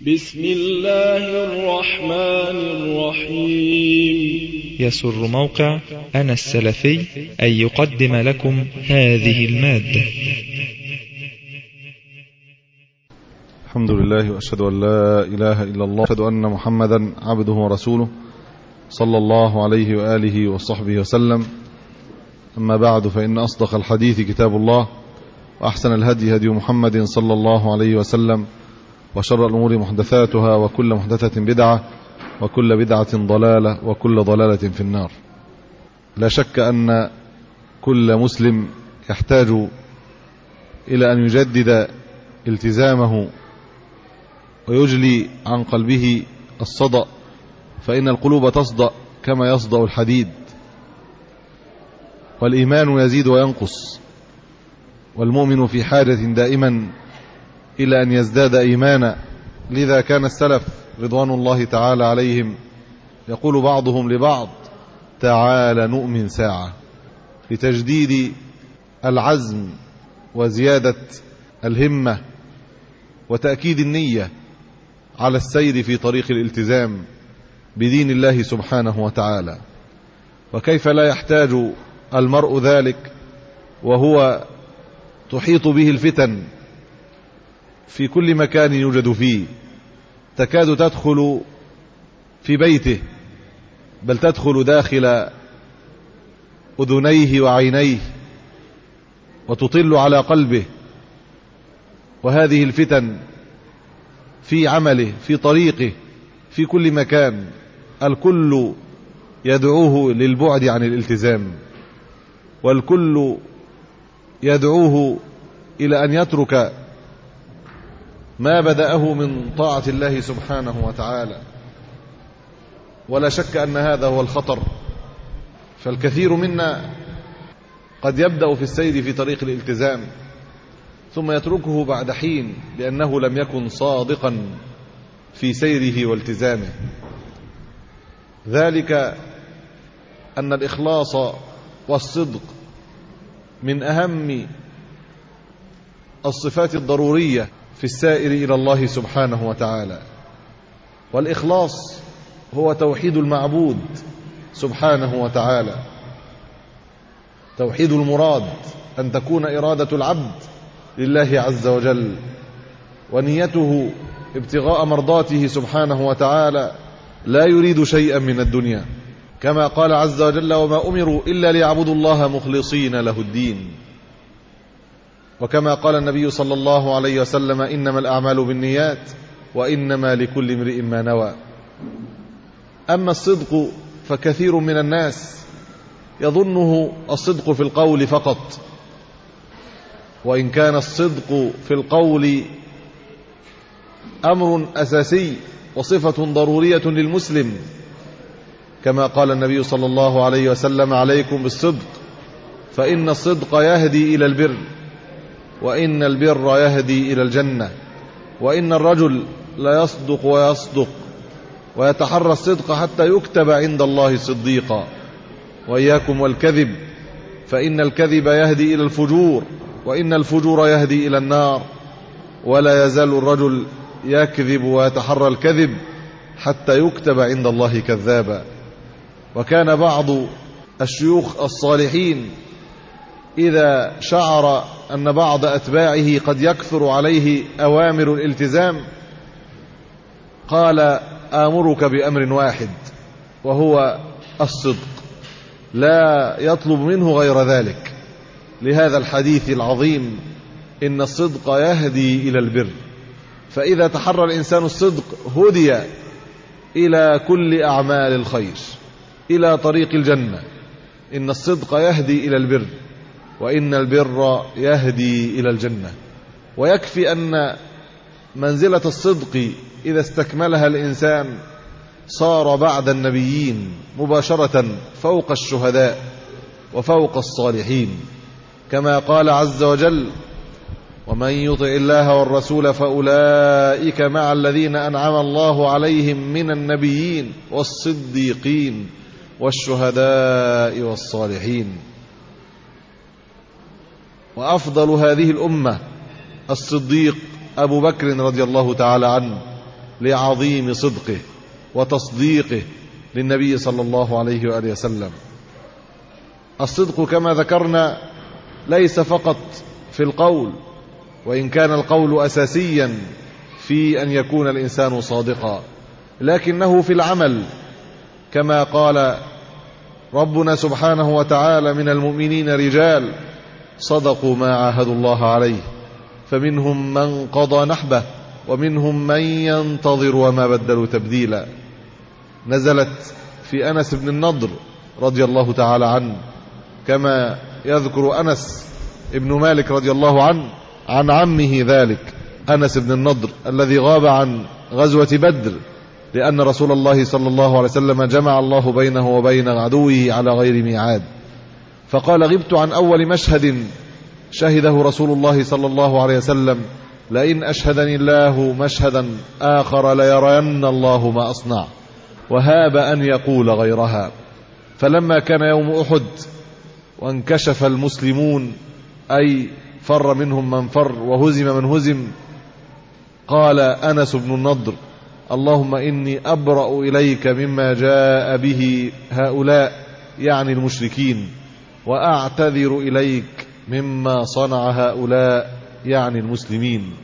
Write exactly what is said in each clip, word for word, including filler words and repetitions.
بسم الله الرحمن الرحيم. يسر موقع أنا السلفي أن يقدم لكم هذه المادة. الحمد لله، وأشهد أن لا إله إلا الله، وأشهد أن محمدا عبده ورسوله صلى الله عليه وآله وصحبه وسلم. أما بعد، فإن أصدق الحديث كتاب الله، وأحسن الهدي هدي محمد صلى الله عليه وسلم، وشر الأمور محدثاتها، وكل محدثة بدعة، وكل بدعة ضلالة، وكل ضلالة في النار. لا شك أن كل مسلم يحتاج إلى أن يجدد التزامه ويجلي عن قلبه الصدأ، فإن القلوب تصدأ كما يصدأ الحديد، والإيمان يزيد وينقص، والمؤمن في حاجة دائما إلى أن يزداد إيمانا. لذا كان السلف رضوان الله تعالى عليهم يقول بعضهم لبعض: تعال نؤمن ساعة، لتجديد العزم وزيادة الهمة وتأكيد النية على السير في طريق الالتزام بدين الله سبحانه وتعالى. وكيف لا يحتاج المرء ذلك وهو تحيط به الفتن في كل مكان يوجد فيه، تكاد تدخل في بيته، بل تدخل داخل أذنيه وعينيه وتطل على قلبه. وهذه الفتن في عمله، في طريقه، في كل مكان، الكل يدعوه للبعد عن الالتزام، والكل يدعوه إلى أن يترك ما بدأه من طاعة الله سبحانه وتعالى. ولا شك أن هذا هو الخطر، فالكثير منا قد يبدأ في السير في طريق الالتزام ثم يتركه بعد حين لأنه لم يكن صادقا في سيره والتزامه. ذلك أن الإخلاص والصدق من أهم الصفات الضرورية في السائر إلى الله سبحانه وتعالى. والإخلاص هو توحيد المعبود سبحانه وتعالى، توحيد المراد، أن تكون إرادة العبد لله عز وجل، ونيته ابتغاء مرضاته سبحانه وتعالى، لا يريد شيئا من الدنيا، كما قال عز وجل: وما أمروا إلا ليعبدوا الله مخلصين له الدين. وكما قال النبي صلى الله عليه وسلم: إنما الأعمال بالنيات وإنما لكل امرئ ما نوى. أما الصدق فكثير من الناس يظنه الصدق في القول فقط، وإن كان الصدق في القول أمر أساسي وصفة ضرورية للمسلم، كما قال النبي صلى الله عليه وسلم: عليكم بالصدق فإن الصدق يهدي إلى البر، وإن البر يهدي إلى الجنة، وإن الرجل لا يصدق ويصدق ويتحرى الصدق حتى يكتب عند الله صديقا. وإياكم والكذب فإن الكذب يهدي إلى الفجور، وإن الفجور يهدي إلى النار. ولا يزال الرجل يكذب ويتحرى الكذب حتى يكتب عند الله كذابا. وكان بعض الشيوخ الصالحين إذا شعر أن بعض أتباعه قد يكثر عليه أوامر الالتزام قال: آمرك بأمر واحد، وهو الصدق، لا يطلب منه غير ذلك، لهذا الحديث العظيم: إن الصدق يهدي إلى البر. فإذا تحرى الإنسان الصدق هدي إلى كل أعمال الخير، إلى طريق الجنة. إن الصدق يهدي إلى البر، وإن البر يهدي إلى الجنة. ويكفي أن منزلة الصدق إذا استكملها الإنسان صار بعد النبيين مباشرة فوق الشهداء وفوق الصالحين، كما قال عز وجل: ومن يطع الله والرسول فأولئك مع الذين أنعم الله عليهم من النبيين والصديقين والشهداء والصالحين. وأفضل هذه الأمة الصديق أبو بكر رضي الله تعالى عنه، لعظيم صدقه وتصديقه للنبي صلى الله عليه وآله وسلم. الصدق كما ذكرنا ليس فقط في القول، وإن كان القول أساسيا في أن يكون الإنسان صادقا، لكنه في العمل، كما قال ربنا سبحانه وتعالى: من المؤمنين رجال صدقوا ما عاهدوا الله عليه فمنهم من قضى نحبه ومنهم من ينتظر وما بدلوا تبديلا. نزلت في أنس بن النضر رضي الله تعالى عنه، كما يذكر أنس ابن مالك رضي الله عنه عن عمه ذلك أنس بن النضر الذي غاب عن غزوة بدر، لأن رسول الله صلى الله عليه وسلم جمع الله بينه وبين عدوه على غير ميعاد، فقال: غبت عن أول مشهد شهده رسول الله صلى الله عليه وسلم، لئن أشهدني الله مشهدا آخر ليرين الله ما أصنع، وهاب أن يقول غيرها. فلما كان يوم أحد وانكشف المسلمون، أي فر منهم من فر وهزم من هزم، قال أنس بن النضر: اللهم إني أبرأ إليك مما جاء به هؤلاء، يعني المشركين، وأعتذر إليك مما صنع هؤلاء، يعني المسلمين.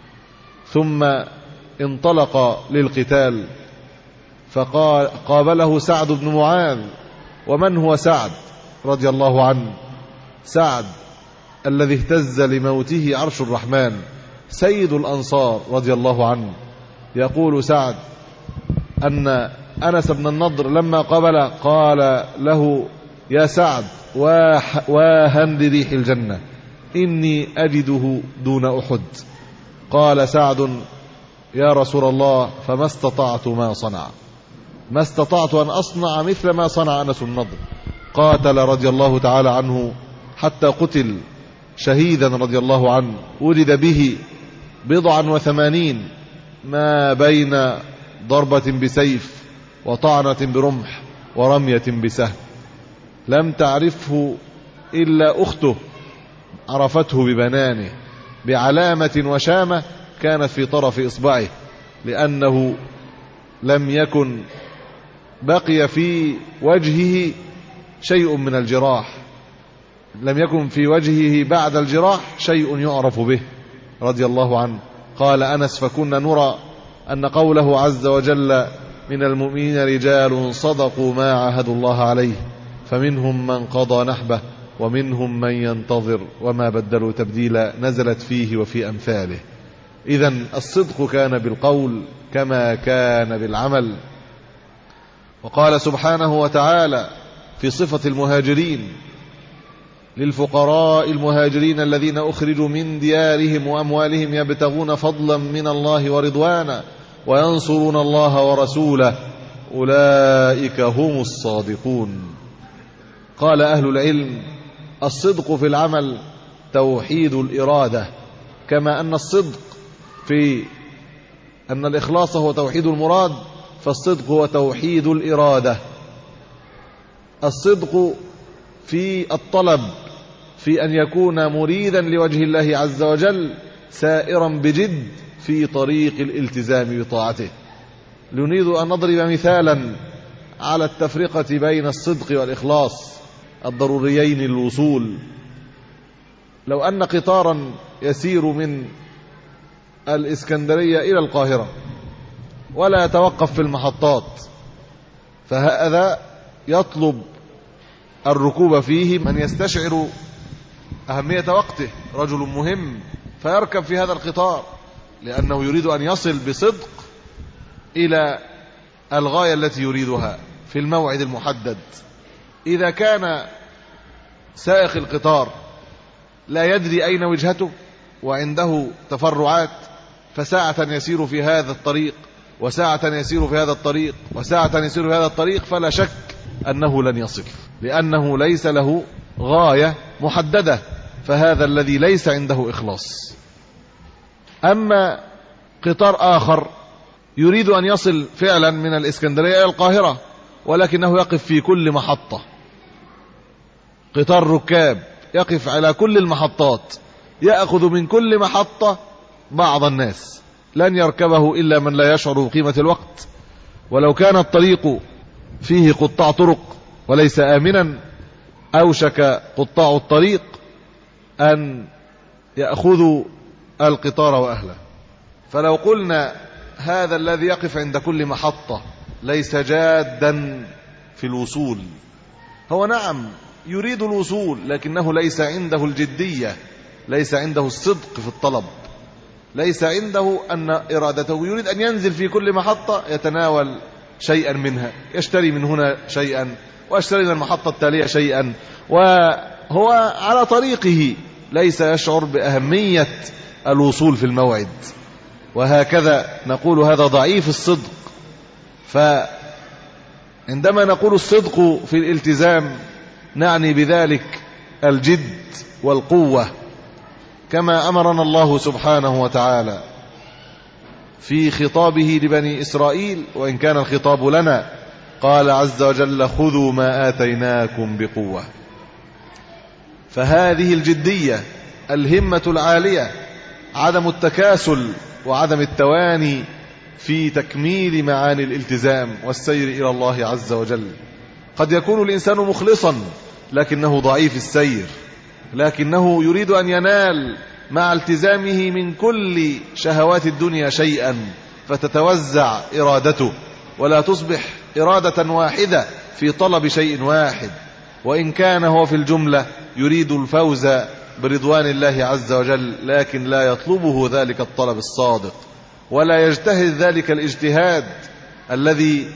ثم انطلق للقتال، فقال قابله سعد بن معاذ. ومن هو سعد رضي الله عنه؟ سعد الذي اهتز لموته عرش الرحمن، سيد الأنصار رضي الله عنه. يقول سعد أن أنس بن النضر لما قبل قال له: يا سعد، واها لريح الجنة، إني أجده دون أحد. قال سعد: يا رسول الله، فما استطعت ما صنع، ما استطعت أن أصنع مثل ما صنع أنس بن النضر. قاتل رضي الله تعالى عنه حتى قتل شهيدا رضي الله عنه، ولد به بضعا وثمانين، ما بين ضربة بسيف وطعنة برمح ورمية بسهم. لم تعرفه إلا أخته، عرفته ببنانه بعلامة وشامة كانت في طرف إصبعه، لأنه لم يكن بقي في وجهه شيء من الجراح، لم يكن في وجهه بعد الجراح شيء يعرف به رضي الله عنه. قال أنس: فكنا نرى أن قوله عز وجل: من المؤمنين رجال صدقوا ما عاهدوا الله عليه فمنهم من قضى نحبه ومنهم من ينتظر وما بدلوا تبديلا، نزلت فيه وفي أمثاله. إذن الصدق كان بالقول كما كان بالعمل. وقال سبحانه وتعالى في صفة المهاجرين: للفقراء المهاجرين الذين أخرجوا من ديارهم وأموالهم يبتغون فضلا من الله ورضوانا وينصرون الله ورسوله أولئك هم الصادقون. قال أهل العلم: الصدق في العمل توحيد الإرادة، كما أن الصدق في أن الإخلاص هو توحيد المراد، فالصدق هو توحيد الإرادة. الصدق في الطلب، في أن يكون مريدا لوجه الله عز وجل، سائرا بجد في طريق الالتزام بطاعته. نريد أن نضرب مثالا على التفرقة بين الصدق والإخلاص الضروريين للوصول. لو أن قطارا يسير من الإسكندرية إلى القاهرة ولا يتوقف في المحطات، فهذا يطلب الركوب فيه من يستشعر أهمية وقته، رجل مهم، فيركب في هذا القطار لأنه يريد أن يصل بصدق إلى الغاية التي يريدها في الموعد المحدد. إذا كان سائق القطار لا يدري أين وجهته وعنده تفرعات، فساعة يسير في هذا الطريق وساعة يسير في هذا الطريق وساعة يسير في هذا الطريق، فلا شك أنه لن يصل، لأنه ليس له غاية محددة، فهذا الذي ليس عنده إخلاص. أما قطار آخر يريد أن يصل فعلا من الإسكندرية إلى القاهرة، ولكنه يقف في كل محطة، قطار ركاب يقف على كل المحطات، يأخذ من كل محطة بعض الناس لن يركبه إلا من لا يشعر بقيمة الوقت. ولو كان الطريق فيه قطاع طرق وليس آمنا أوشك قطاع الطريق أن يأخذوا القطار وأهله. فلو قلنا هذا الذي يقف عند كل محطة ليس جادا في الوصول، هو نعم يريد الوصول لكنه ليس عنده الجدية، ليس عنده الصدق في الطلب، ليس عنده أن إرادته يريد أن ينزل في كل محطة يتناول شيئا منها، يشتري من هنا شيئا ويشتري من المحطة التالية شيئا، وهو على طريقه ليس يشعر بأهمية الوصول في الموعد. وهكذا نقول هذا ضعيف الصدق. فعندما نقول الصدق في الالتزام نعني بذلك الجد والقوة، كما أمرنا الله سبحانه وتعالى في خطابه لبني إسرائيل، وإن كان الخطاب لنا، قال عز وجل: خذوا ما آتيناكم بقوة. فهذه الجدية، الهمة العالية، عدم التكاسل وعدم التواني في تكميل معاني الالتزام والسير إلى الله عز وجل. قد يكون الإنسان مخلصا لكنه ضعيف السير، لكنه يريد أن ينال مع التزامه من كل شهوات الدنيا شيئا، فتتوزع إرادته ولا تصبح إرادة واحدة في طلب شيء واحد، وإن كان هو في الجملة يريد الفوز برضوان الله عز وجل، لكن لا يطلبه ذلك الطلب الصادق، ولا يجتهد ذلك الاجتهاد الذي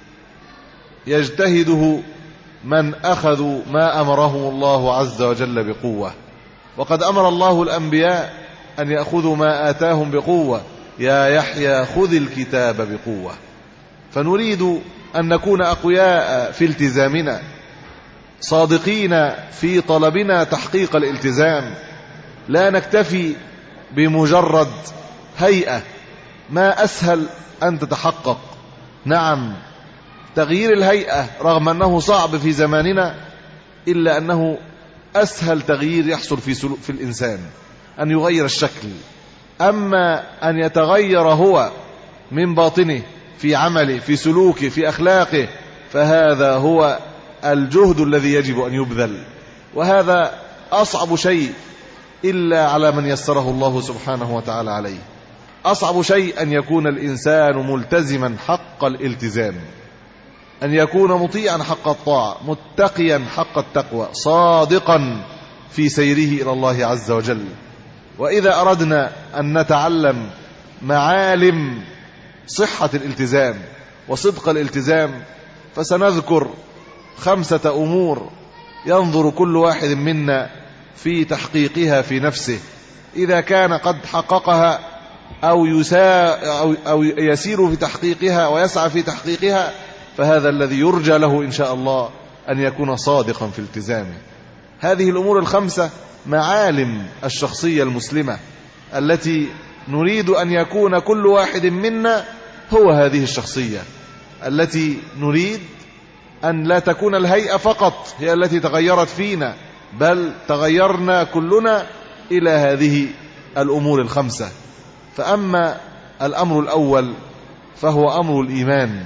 يجتهده من أخذوا ما أمره الله عز وجل بقوة. وقد أمر الله الأنبياء أن يأخذوا ما آتاهم بقوة: يا يحيى خذ الكتاب بقوة. فنريد أن نكون أقوياء في التزامنا، صادقين في طلبنا تحقيق الالتزام، لا نكتفي بمجرد هيئة. ما أسهل أن تتحقق. نعم، تغيير الهيئة رغم أنه صعب في زماننا، إلا أنه أسهل تغيير يحصل في, في الإنسان أن يغير الشكل. أما أن يتغير هو من باطنه في عمله، في سلوكه، في أخلاقه، فهذا هو الجهد الذي يجب أن يبذل، وهذا أصعب شيء إلا على من يسره الله سبحانه وتعالى عليه. أصعب شيء أن يكون الإنسان ملتزما حق الالتزام، أن يكون مطيعا حق الطاعة، متقيا حق التقوى، صادقا في سيره إلى الله عز وجل. وإذا أردنا أن نتعلم معالم صحة الالتزام وصدق الالتزام فسنذكر خمسة أمور ينظر كل واحد منا في تحقيقها في نفسه. إذا كان قد حققها أو, يسا أو يسير في تحقيقها ويسعى في تحقيقها، فهذا الذي يرجى له إن شاء الله أن يكون صادقا في التزامه. هذه الأمور الخمسة معالم الشخصية المسلمة التي نريد أن يكون كل واحد منا هو هذه الشخصية، التي نريد أن لا تكون الهيئة فقط هي التي تغيرت فينا، بل تغيرنا كلنا إلى هذه الأمور الخمسة. فأما الأمر الأول فهو أمر الإيمان،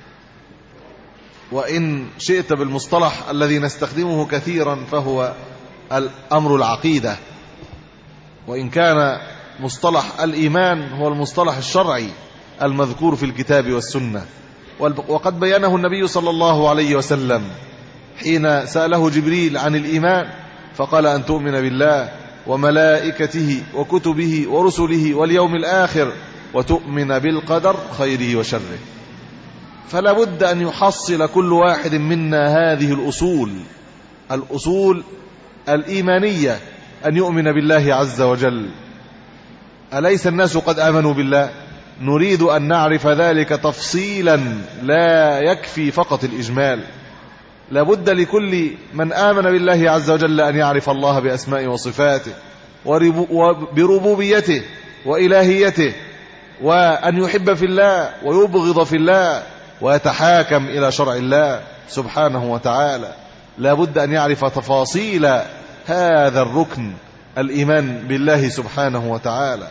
وإن شئت بالمصطلح الذي نستخدمه كثيرا فهو الأمر العقيدة، وإن كان مصطلح الإيمان هو المصطلح الشرعي المذكور في الكتاب والسنة. وقد بيانه النبي صلى الله عليه وسلم حين سأله جبريل عن الإيمان، فقال: أن تؤمن بالله وملائكته وكتبه ورسله واليوم الآخر وتؤمن بالقدر خيره وشره. فلا بد أن يحصل كل واحد منا هذه الأصول الأصول الإيمانية، أن يؤمن بالله عز وجل. أليس الناس قد آمنوا بالله؟ نريد أن نعرف ذلك تفصيلا، لا يكفي فقط الإجمال. لا بد لكل من آمن بالله عز وجل أن يعرف الله بأسمائه وصفاته وبربوبيته وإلهيته، وأن يحب في الله ويبغض في الله ويتحاكم إلى شرع الله سبحانه وتعالى. لا بد أن يعرف تفاصيل هذا الركن، الإيمان بالله سبحانه وتعالى.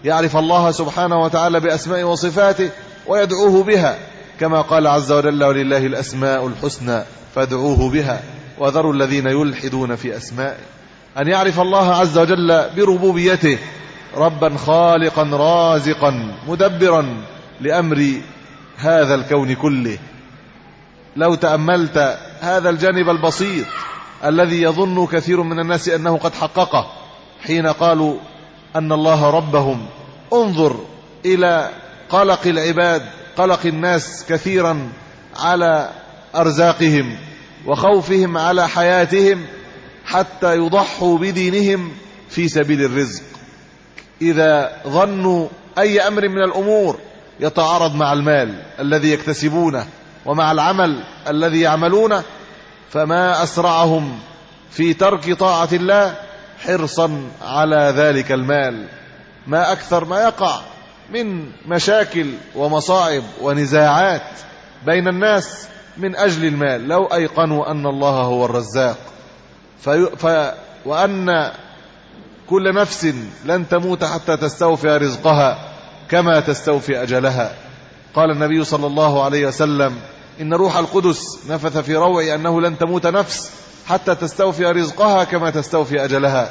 يعرف الله سبحانه وتعالى بأسمائه وصفاته ويدعوه بها، كما قال عز وجل: ولله الأسماء الحسنى فادعوه بها وذروا الذين يلحدون في أسمائه. أن يعرف الله عز وجل بربوبيته، ربا خالقا رازقا مدبرا لأمر هذا الكون كله. لو تأملت هذا الجانب البسيط الذي يظن كثير من الناس أنه قد حققه حين قالوا أن الله ربهم، انظر إلى قلق العباد، قلق الناس كثيرا على أرزاقهم وخوفهم على حياتهم حتى يضحوا بدينهم في سبيل الرزق. إذا ظنوا أي أمر من الأمور يتعارض مع المال الذي يكتسبونه ومع العمل الذي يعملونه، فما أسرعهم في ترك طاعة الله حرصا على ذلك المال. ما أكثر ما يقع من مشاكل ومصائب ونزاعات بين الناس من أجل المال، لو أيقنوا أن الله هو الرزاق في ف... وأن كل نفس لن تموت حتى تستوفي رزقها كما تستوفي أجلها. قال النبي صلى الله عليه وسلم: إن روح القدس نفث في روعي أنه لن تموت نفس حتى تستوفي رزقها كما تستوفي أجلها.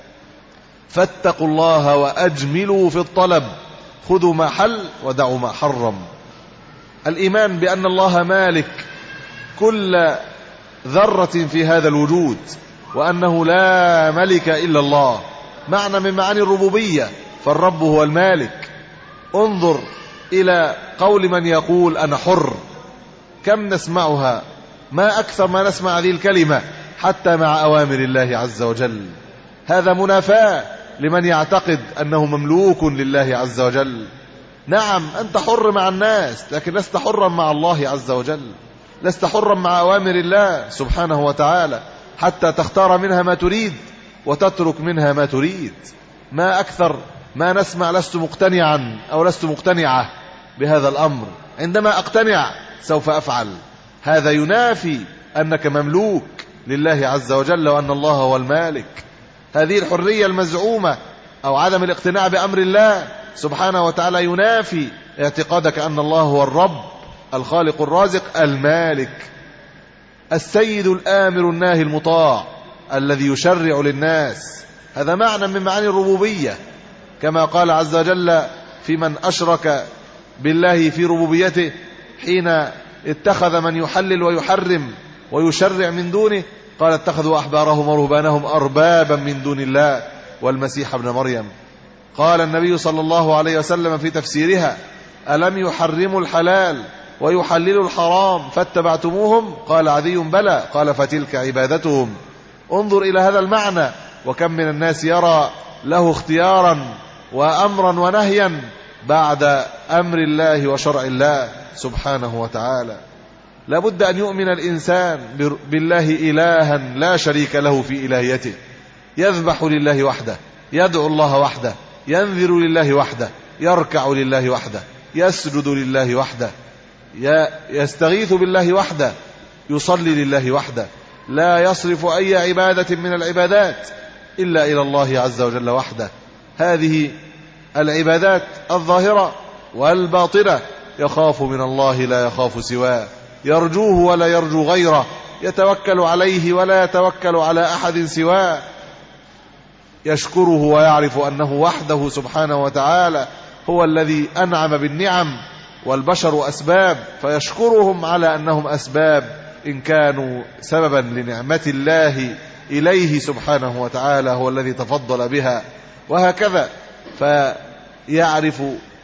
فاتقوا الله وأجملوا في الطلب، خذوا ما حل ودعوا ما حرم. الإيمان بأن الله مالك كل ذرة في هذا الوجود، وأنه لا ملك إلا الله، معنى من معاني الربوبية، فالرب هو المالك. انظر إلى قول من يقول أنا حر، كم نسمعها، ما أكثر ما نسمع هذه الكلمة حتى مع أوامر الله عز وجل. هذا منافاة لمن يعتقد أنه مملوك لله عز وجل. نعم أنت حر مع الناس، لكن لست حرا مع الله عز وجل، لست حرا مع أوامر الله سبحانه وتعالى حتى تختار منها ما تريد وتترك منها ما تريد. ما أكثر ما نسمع لست مقتنعا أو لست مقتنعة بهذا الأمر، عندما أقتنع سوف أفعل. هذا ينافي أنك مملوك لله عز وجل وأن الله هو المالك. هذه الحرية المزعومة أو عدم الاقتناع بأمر الله سبحانه وتعالى ينافي اعتقادك أن الله هو الرب الخالق الرازق المالك السيد الآمر الناهي المطاع الذي يشرع للناس. هذا معنى من معاني الربوبية، كما قال عز وجل في من أشرك بالله في ربوبيته حين اتخذ من يحلل ويحرم ويشرع من دونه، قال: اتخذوا أحبارهم ورهبانهم أربابا من دون الله والمسيح ابن مريم. قال النبي صلى الله عليه وسلم في تفسيرها: ألم يحرموا الحلال ويحللوا الحرام فاتبعتموهم؟ قال عدي: بلى. قال: فتلك عبادتهم. انظر إلى هذا المعنى، وكم من الناس يرى له اختيارا وأمرا ونهيا بعد أمر الله وشرع الله سبحانه وتعالى. لابد أن يؤمن الإنسان بالله إلها لا شريك له في إلهيته، يذبح لله وحده، يدعو الله وحده، ينذر لله وحده، يركع لله وحده، يسجد لله وحده، يستغيث بالله وحده، يصلي لله وحده، لا يصرف أي عبادة من العبادات إلا إلى الله عز وجل وحده. هذه العبادات الظاهرة والباطنة يخاف من الله لا يخاف سواه، يرجوه ولا يرجو غيره، يتوكل عليه ولا يتوكل على أحد سواه، يشكره ويعرف أنه وحده سبحانه وتعالى هو الذي أنعم بالنعم والبشر أسباب، فيشكرهم على أنهم أسباب إن كانوا سببا لنعمة الله إليه سبحانه وتعالى هو الذي تفضل بها، وهكذا. فيعرف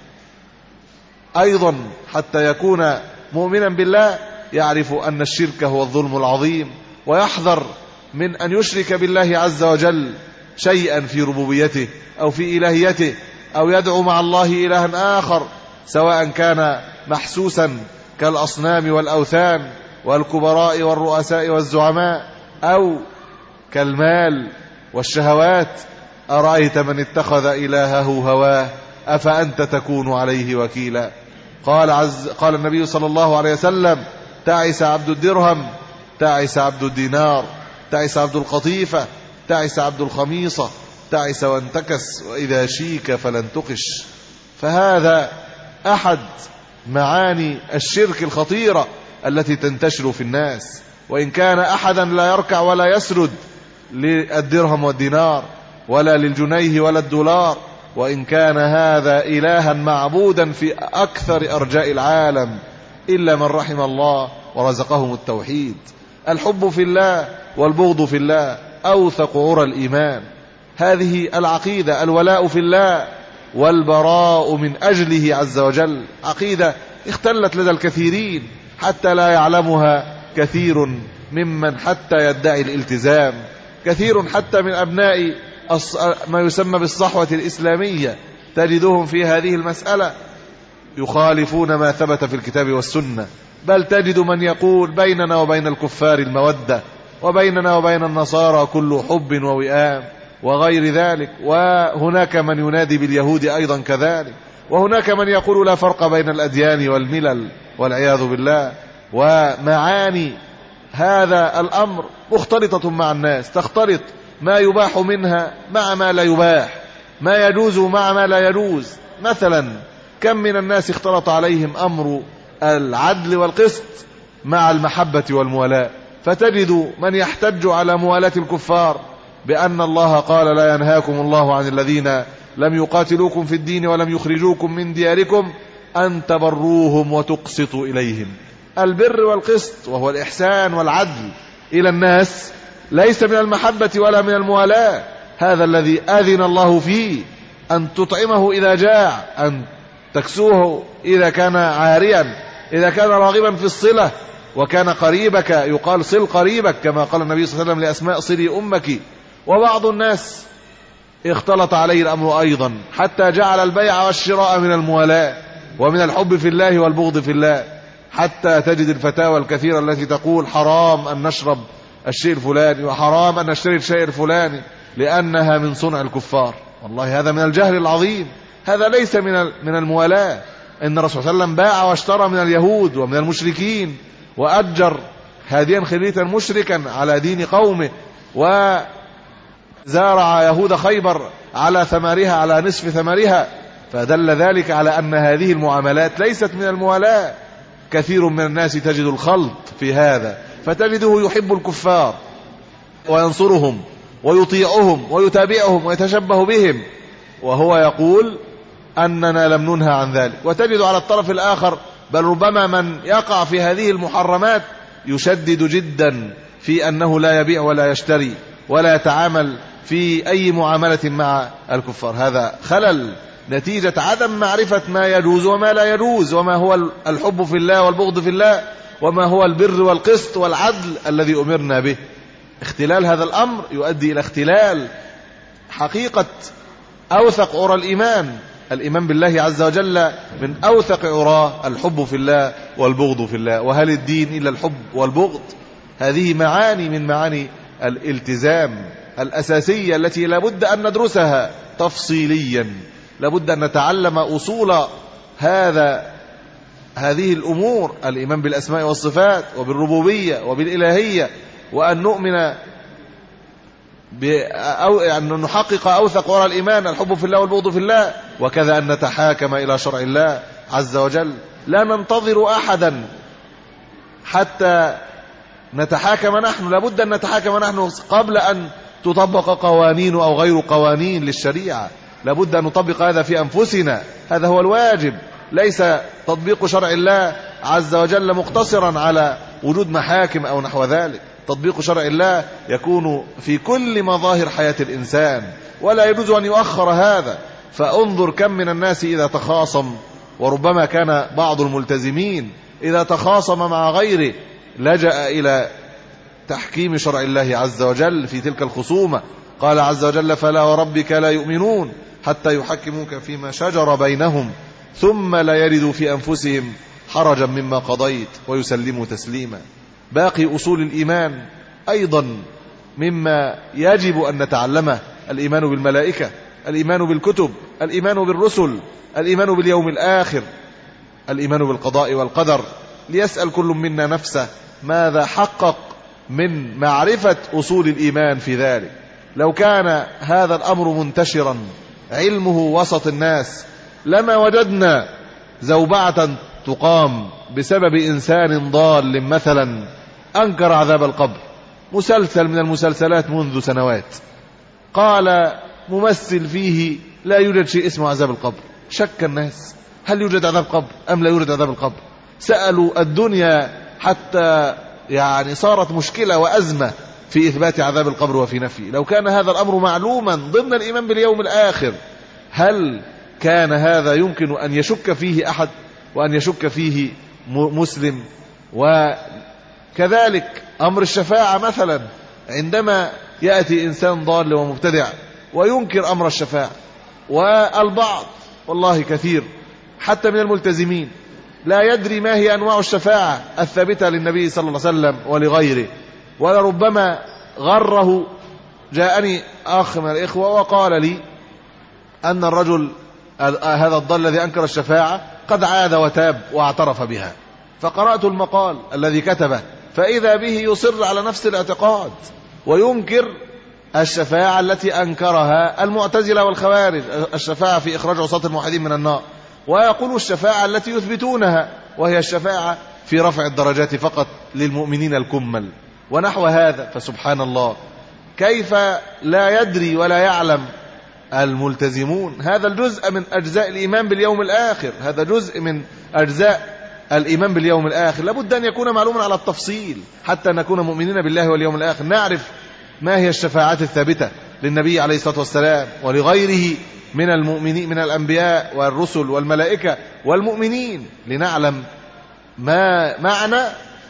أيضا حتى يكون مؤمنا بالله يعرف أن الشرك هو الظلم العظيم، ويحذر من أن يشرك بالله عز وجل شيئا في ربوبيته أو في إلهيته، أو يدعو مع الله إلها آخر، سواء كان محسوسا كالأصنام والأوثان والكبراء والرؤساء والزعماء، أو كالمال والشهوات. أرأيت من اتخذ إلهه هواه أفأنت تكون عليه وكيلا. قال, عز قال النبي صلى الله عليه وسلم: تعس عبد الدرهم، تعس عبد الدينار، تعس عبد القطيفة، تعس عبد الخميصة، تعس وانتكس وإذا شيك فلن تقش. فهذا أحد معاني الشرك الخطيرة التي تنتشر في الناس. وإن كان أحدا لا يركع ولا يسرد للدرهم والدينار ولا للجنيه ولا الدولار، وإن كان هذا إلها معبودا في أكثر أرجاء العالم، إلا من رحم الله ورزقهم التوحيد. الحب في الله والبغض في الله أوثق عرى الإيمان. هذه العقيدة، الولاء في الله والبراء من أجله عز وجل، عقيدة اختلت لدى الكثيرين حتى لا يعلمها كثير ممن حتى يدعي الالتزام. كثير حتى من أبناء ما يسمى بالصحوة الإسلامية تجدهم في هذه المسألة يخالفون ما ثبت في الكتاب والسنة، بل تجد من يقول بيننا وبين الكفار المودة، وبيننا وبين النصارى كل حب ووئام وغير ذلك. وهناك من ينادي باليهود أيضا كذلك، وهناك من يقول لا فرق بين الأديان والملل والعياذ بالله. ومعاني هذا الأمر مختلطة مع الناس، تختلط ما يباح منها مع ما لا يباح، ما يجوز مع ما لا يجوز. مثلا كم من الناس اختلط عليهم أمر العدل والقسط مع المحبة والموالاة، فتجد من يحتج على موالاة الكفار بأن الله قال لا ينهاكم الله عن الذين لم يقاتلوكم في الدين ولم يخرجوكم من دياركم أن تبروهم وتقسطوا إليهم. البر والقسط وهو الإحسان والعدل إلى الناس ليس من المحبة ولا من الموالاة. هذا الذي أذن الله فيه، أن تطعمه إذا جاع، أن تكسوه إذا كان عاريا، إذا كان راغبا في الصلة وكان قريبك يقال صل قريبك، كما قال النبي صلى الله عليه وسلم لأسماء صلي أمك. وبعض الناس اختلط عليه الأمر أيضا حتى جعل البيع والشراء من الموالاة ومن الحب في الله والبغض في الله، حتى تجد الفتاوى الكثيرة التي تقول حرام أن نشرب الشيء الفلاني وحرام أن نشتري الشيء الفلاني لأنها من صنع الكفار. والله هذا من الجهل العظيم، هذا ليس من من الموالاة. إن الرسول صلى الله عليه وسلم باع واشترى من اليهود ومن المشركين، وأجر هاديا خليتا مشركا على دين قومه، وزارع يهود خيبر على ثمارها على نصف ثمرها، فدل ذلك على أن هذه المعاملات ليست من الموالاة. كثير من الناس تجد الخلط في هذا، فتجده يحب الكفار وينصرهم ويطيعهم ويتابعهم ويتشبه بهم، وهو يقول أننا لم ننهى عن ذلك. وتجد على الطرف الآخر بل ربما من يقع في هذه المحرمات يشدد جدا في أنه لا يبيع ولا يشتري ولا يتعامل في أي معاملة مع الكفار. هذا خلل نتيجة عدم معرفة ما يجوز وما لا يجوز، وما هو الحب في الله والبغض في الله، وما هو البر والقسط والعدل الذي أمرنا به. اختلال هذا الأمر يؤدي إلى اختلال حقيقة أوثق عرى الإيمان. الإيمان بالله عز وجل من أوثق عراه الحب في الله والبغض في الله. وهل الدين إلا الحب والبغض؟ هذه معاني من معاني الالتزام الأساسية التي لابد أن ندرسها تفصيليا، لابد أن نتعلم أصول هذا هذه الأمور، الإيمان بالأسماء والصفات وبالربوبية وبالإلهية، وأن نؤمن أو أن نحقق أوثق عرى الإيمان الحب في الله والبغض في الله، وكذا أن نتحاكم إلى شرع الله عز وجل. لا ننتظر أحدا حتى نتحاكم نحن، لابد أن نتحاكم نحن قبل أن تطبق قوانين أو غير قوانين للشريعة. لابد أن نطبق هذا في أنفسنا، هذا هو الواجب. ليس تطبيق شرع الله عز وجل مقتصرا على وجود محاكم أو نحو ذلك. تطبيق شرع الله يكون في كل مظاهر حياة الإنسان، ولا يجوز أن يؤخر هذا. فانظر كم من الناس إذا تخاصم، وربما كان بعض الملتزمين إذا تخاصم مع غيره لجأ إلى تحكيم شرع الله عز وجل في تلك الخصومة. قال عز وجل فلا وربك لا يؤمنون حتى يحكموك فيما شجر بينهم ثم لا يردوا في أنفسهم حرجا مما قضيت ويسلموا تسليما. باقي أصول الإيمان أيضا مما يجب أن نتعلمه: الإيمان بالملائكة، الإيمان بالكتب، الإيمان بالرسل، الإيمان باليوم الآخر، الإيمان بالقضاء والقدر. ليسأل كل منا نفسه ماذا حقق من معرفة أصول الإيمان في ذلك. لو كان هذا الأمر منتشرا علمه وسط الناس لما وجدنا زوبعة تقام بسبب إنسان ضال مثلا أنكر عذاب القبر. مسلسل من المسلسلات منذ سنوات قال ممثل فيه لا يوجد شيء اسمه عذاب القبر. شك الناس هل يوجد عذاب قبر أم لا يوجد عذاب القبر. سألوا الدنيا حتى يعني صارت مشكلة وأزمة في إثبات عذاب القبر وفي نفيه. لو كان هذا الأمر معلوما ضمن الإيمان باليوم الآخر هل كان هذا يمكن أن يشك فيه أحد وأن يشك فيه مسلم؟ وكذلك أمر الشفاعة مثلا، عندما يأتي إنسان ضال ومبتدع وينكر أمر الشفاعة، والبعض والله كثير حتى من الملتزمين لا يدري ما هي أنواع الشفاعة الثابتة للنبي صلى الله عليه وسلم ولغيره، ولربما غره. جاءني أخ من الإخوة وقال لي أن الرجل هذا الضال الذي أنكر الشفاعة قد عاد وتاب واعترف بها، فقرأت المقال الذي كتبه فإذا به يصر على نفس الاعتقاد وينكر الشفاعة التي أنكرها المعتزلة والخوارج، الشفاعة في إخراج عصاة الموحدين من النار، ويقول الشفاعة التي يثبتونها وهي الشفاعة في رفع الدرجات فقط للمؤمنين الكمل ونحو هذا. فسبحان الله كيف لا يدري ولا يعلم الملتزمون هذا الجزء من أجزاء الإيمان باليوم الآخر. هذا جزء من أجزاء الإيمان باليوم الآخر لابد أن يكون معلوما على التفصيل حتى نكون مؤمنين بالله واليوم الآخر. نعرف ما هي الشفاعات الثابتة للنبي عليه الصلاة والسلام ولغيره من المؤمنين من الأنبياء والرسل والملائكة والمؤمنين، لنعلم ما معنى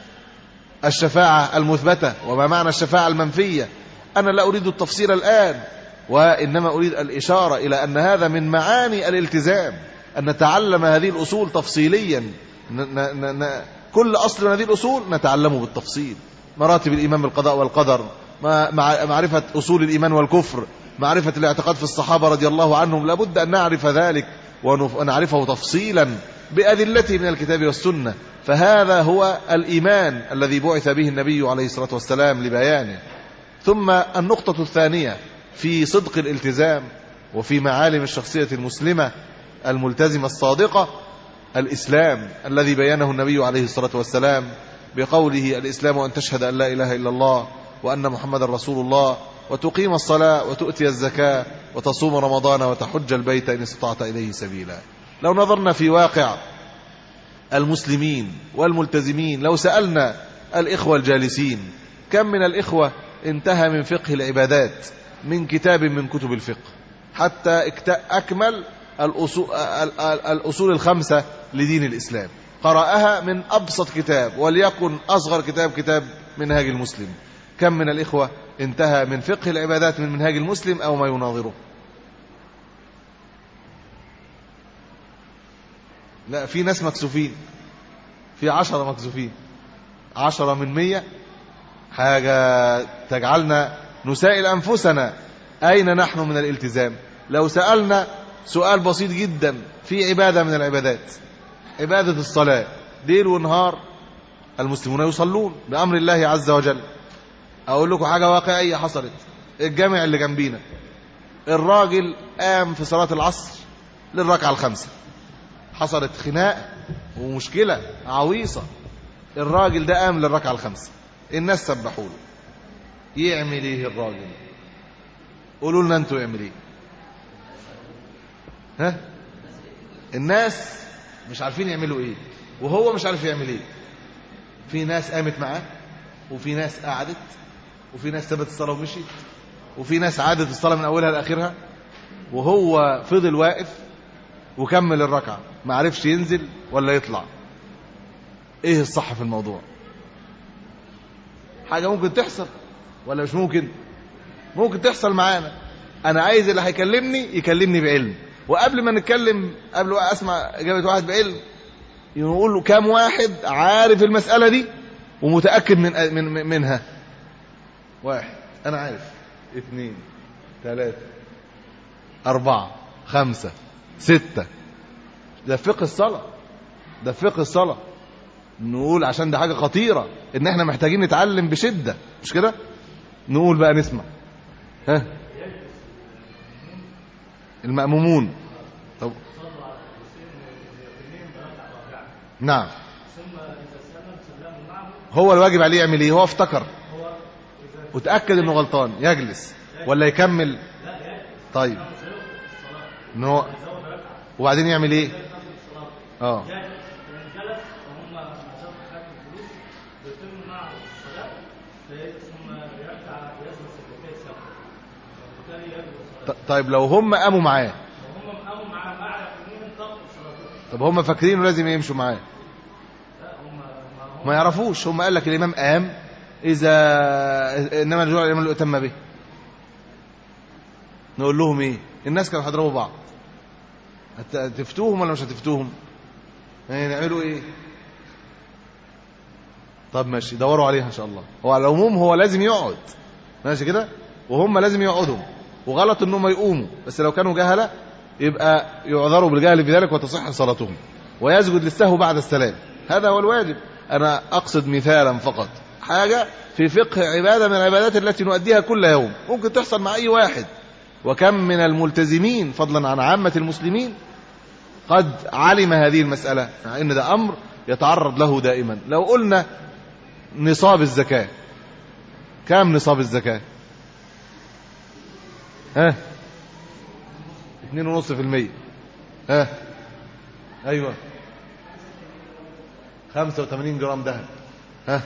الشفاعة المثبتة وما معنى الشفاعة المنفية. أنا لا أريد التفصيل الآن، وإنما أريد الإشارة إلى أن هذا من معاني الالتزام، أن نتعلم هذه الأصول تفصيليا. ن ن ن كل أصل من هذه الأصول نتعلمه بالتفصيل. مراتب الإيمان بالقضاء والقدر، معرفة أصول الإيمان والكفر، معرفة الاعتقاد في الصحابة رضي الله عنهم، لابد أن نعرف ذلك ونعرفه تفصيلا بأدلته من الكتاب والسنة. فهذا هو الإيمان الذي بعث به النبي عليه الصلاة والسلام لبيانه. ثم النقطة الثانية في صدق الالتزام وفي معالم الشخصية المسلمة الملتزمة الصادقة الإسلام الذي بيانه النبي عليه الصلاة والسلام بقوله الإسلام أن تشهد أن لا إله إلا الله وأن محمد رسول الله وتقيم الصلاة وتؤتي الزكاة وتصوم رمضان وتحج البيت إن استطعت إليه سبيلا. لو نظرنا في واقع المسلمين والملتزمين، لو سألنا الإخوة الجالسين كم من الإخوة انتهى من فقه العبادات من كتاب من كتب الفقه حتى أكمل الأصول, الأصول الخمسة لدين الإسلام، قرأها من أبسط كتاب وليكن أصغر كتاب كتاب منهاج المسلم. كم من الإخوة انتهى من فقه العبادات من منهاج المسلم أو ما يناظره؟ لا، في ناس مكسوفين، في عشرة مكسوفين، عشرة من مية، حاجة تجعلنا نسائل أنفسنا أين نحن من الالتزام. لو سألنا سؤال بسيط جدا في عبادة من العبادات، عبادة الصلاة، ليل ونهار المسلمون يصلون بأمر الله عز وجل. أقول لكم حاجة واقعية حصلت، الجامع اللي جنبينا الراجل قام في صلاة العصر للركعة الخامسة، حصلت خناقة ومشكلة عويصة، الراجل ده قام للركعة الخامسة، الناس سبحوا له، يعمل ايه الراجل؟ قولوا لنا انتوا يعمل ايه؟ ها؟ الناس مش عارفين يعملوا ايه وهو مش عارف يعمل ايه. في ناس قامت معاه وفي ناس قعدت وفي ناس سابت الصلاة ومشيت وفي ناس عادت الصلاة من أولها لآخرها، وهو فضل واقف وكمل الركعة، ما عرفش ينزل ولا يطلع. ايه الصح في الموضوع؟ حاجة ممكن تحصل ولا مش ممكن؟ ممكن تحصل معانا. أنا عايز اللي هيكلمني يكلمني بعلم، وقبل ما نتكلم قبل ما أسمع إجابة واحد بعلم يقول له كام واحد عارف المسألة دي ومتأكد من من منها. واحد، أنا عارف. اثنين، ثلاثة، أربعة، خمسة، ستة. ده فقه الصلاة، ده فقه الصلاة. نقول عشان ده حاجة خطيرة إن إحنا محتاجين نتعلم بشدة، مش كده؟ نقول بقى نسمع. ها المأمومون. طب نعم، هو الواجب عليه يعمل ايه؟ هو افتكر وتأكد انه غلطان يجلس ولا يكمل؟ طيب انه وبعدين يعمل ايه؟ اه طيب لو هم قاموا معاه، طب هم فاكرين لازم يمشوا معاه؟ ما يعرفوش، هم قال لك الامام قام اذا انما الرجوع الامام اللي اتم به. نقول لهم ايه؟ الناس كانوا هيضربوا بعض، هتفتوهم ولا مش هتفتوهم؟ نعملوا ايه؟ طب ماشي، دوروا عليها ان شاء الله. هو على العموم هو لازم يقعد ماشي كده، وهم لازم يقعدوا، وغلط انهم يقوموا، بس لو كانوا جهله يبقى يعذروا بالجهل في ذلك وتصح صلاتهم، ويسجد للسهو بعد السلام. هذا هو الواجب. انا اقصد مثالا فقط، حاجه في فقه عباده من العبادات التي نؤديها كل يوم، ممكن تحصل مع اي واحد، وكم من الملتزمين فضلا عن عامه المسلمين قد علم هذه المساله، مع ان ده امر يتعرض له دائما. لو قلنا نصاب الزكاه، كم نصاب الزكاه؟ ها اتنين ونص في المية. ها ايوه خمسة وثمانين جرام دهب. ها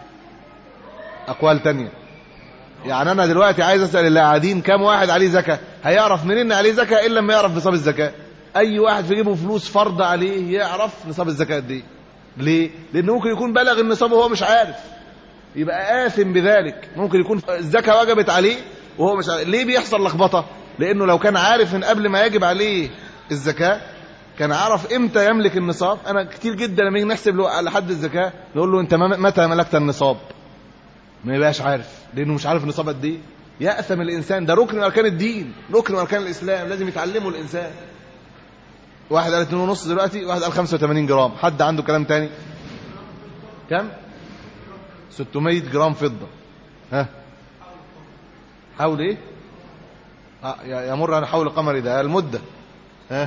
اقوال تانية. يعني انا دلوقتي عايز اسال اللي قاعدين كم واحد عليه زكاه؟ هيعرف منين عليه زكاه الا لما يعرف نصاب الزكاه؟ اي واحد في جيبه فلوس فرض عليه يعرف نصاب الزكاه قد ايه. ليه؟ لانه ممكن يكون بلغ النصاب وهو مش عارف، يبقى آثم بذلك. ممكن يكون الزكاه وجبت عليه وهو مش عارف. ليه بيحصل لخبطه؟ لانه لو كان عارف من قبل ما يجب عليه الزكاه كان عارف امتى يملك النصاب. انا كتير جدا لما نيجي نحسب له على حد الزكاه نقول له انت متى ملكت النصاب؟ ما يبقاش عارف، لانه مش عارف النصاب قد ايه. يأثم الانسان، ده ركن من اركان الدين، ركن من اركان الاسلام، لازم يتعلمه الانسان. واحد قال اتنين ونص دلوقتي، واحد قال خمسة وثمانين جرام. حد عنده كلام تاني؟ كم؟ ستمية جرام فضه. ها حول ايه؟ آه يمر على حول قمري، ده المده. ها